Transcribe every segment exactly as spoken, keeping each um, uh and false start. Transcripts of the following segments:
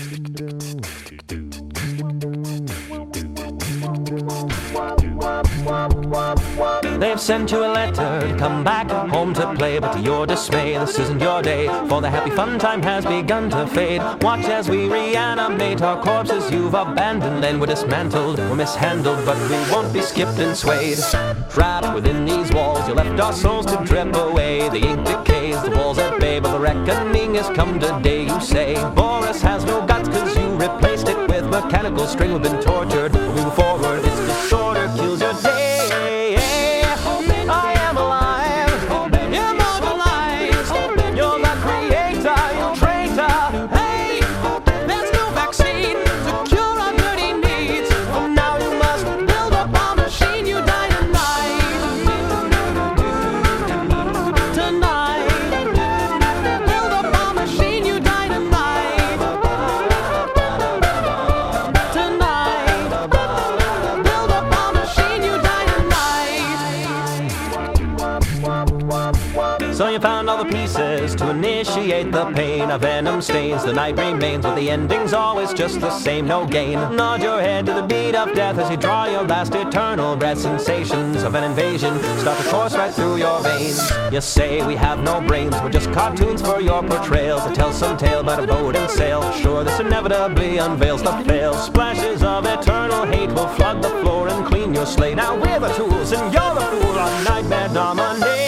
They've sent you a letter to come back home to play, but to your dismay, this isn't your day, for the happy fun time has begun to fade. Watch as we reanimate our corpses you've abandoned, and we're dismantled, we're mishandled, but we won't be skipped and swayed. Trapped within these walls, you left our souls to drip away. The ink decays, the walls at bay, but the reckoning has come today, you say. Boris has no guts cause you replaced it with mechanical string. We've been tortured, moving forward, this disorder kills your day. So you found all the pieces to initiate the pain. A venom stains, the night remains, but the ending's always just the same, no gain. Nod your head to the beat of death as you draw your last eternal breath. Sensations of an invasion start to course right through your veins. You say we have no brains, we're just cartoons for your portrayals. To tell some tale about a boat and sail. Sure, this inevitably unveils the fail. Splashes of eternal hate will flood the floor and clean your slate. Now we're the tools and you're the fool on Nightmare Dominates.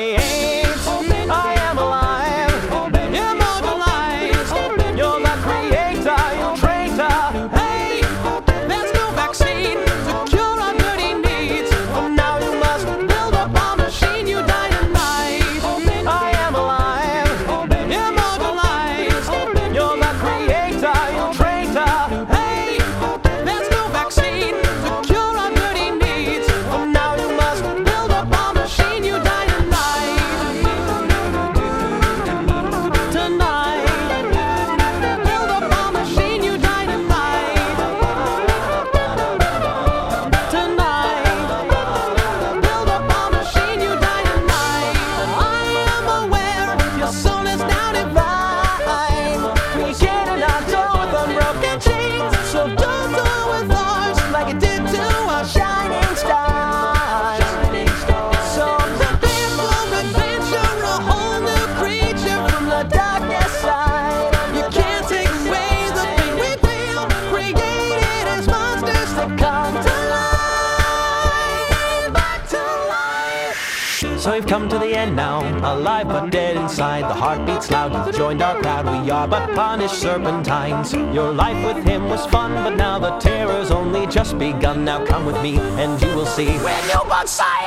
So we've come to the end now, alive but dead inside. The heart beats loud, you've joined our crowd. We are but punished serpentines. Your life with him was fun, but now the terror's only just begun. Now come with me and you will see we're new both sides.